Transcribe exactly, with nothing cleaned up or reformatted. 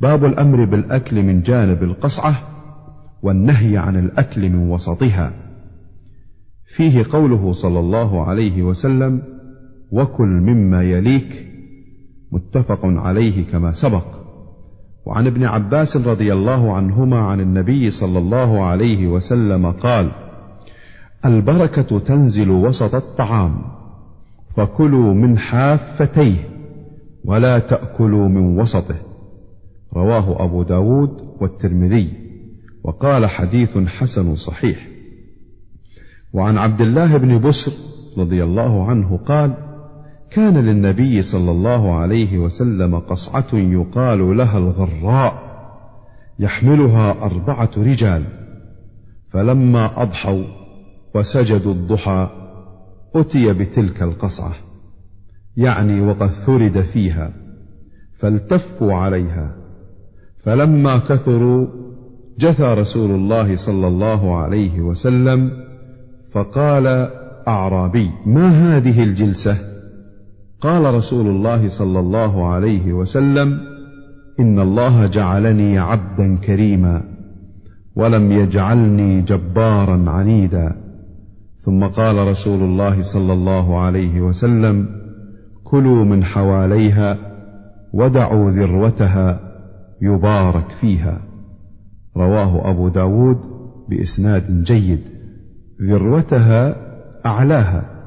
باب الأمر بالأكل من جانب القصعة والنهي عن الأكل من وسطها. فيه قوله صلى الله عليه وسلم: وكل مما يليك، متفق عليه كما سبق. وعن ابن عباس رضي الله عنهما عن النبي صلى الله عليه وسلم قال: البركة تنزل وسط الطعام، فكلوا من حافتيه ولا تأكلوا من وسطه. رواه أبو داود والترمذي، وقال حديث حسن صحيح. وعن عبد الله بن بسر رضي الله عنه قال: كان للنبي صلى الله عليه وسلم قصعة يقال لها الغراء، يحملها أربعة رجال، فلما أضحوا وسجدوا الضحى أتي بتلك القصعة، يعني وقد ثرد فيها، فالتفوا عليها، فلما كثروا جثى رسول الله صلى الله عليه وسلم، فقال أعرابي: ما هذه الجلسة؟ قال رسول الله صلى الله عليه وسلم: إن الله جعلني عبدا كريما، ولم يجعلني جبارا عنيدا. ثم قال رسول الله صلى الله عليه وسلم: كلوا من حواليها ودعوا ذروتها يبارك فيها. رواه أبو داود بإسناد جيد. ذروتها أعلاها،